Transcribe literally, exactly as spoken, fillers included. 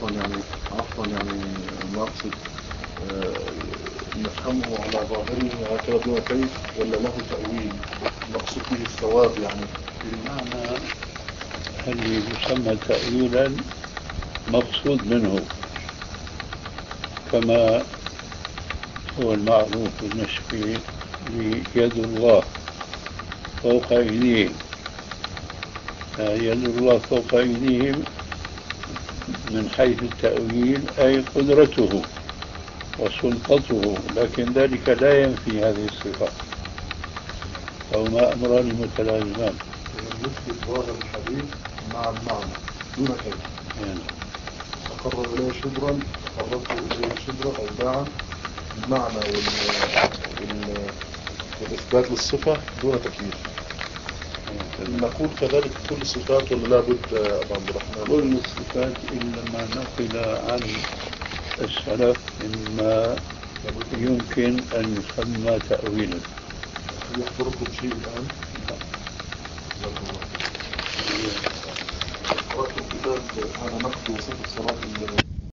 عفوا يعني عفوا يعني نقصد آه، نفهمه على ظاهره هكذا دون كيف ولا له تأويل نقصد به الثواب يعني؟ بمعنى اللي يسمى تأويلا مقصود منه، كما هو المعروف بالنسبة ليد الله فوق أيديهم. يد الله فوق أيديهم من حيث التأويل أي قدرته وسلطته، لكن ذلك لا ينفي هذه الصفة، فهما أمران متلازمان. نثبت ظاهر الحديث مع المعنى دون كيف. يعني تقرب إليه شبرا تقربت إليه شبرا أو باعا، المعنى وال... وال... والإثبات للصفة دون تكييف. نقول كذلك كل الصفات ولا لا بد أبا عبد الرحمن؟ كل الصفات إلا ما نقل عن السلف مما يمكن أن يسمى تأويلا. يحضركم شيء الآن؟ قرأت الكتاب هذا نقد وصفة صلاة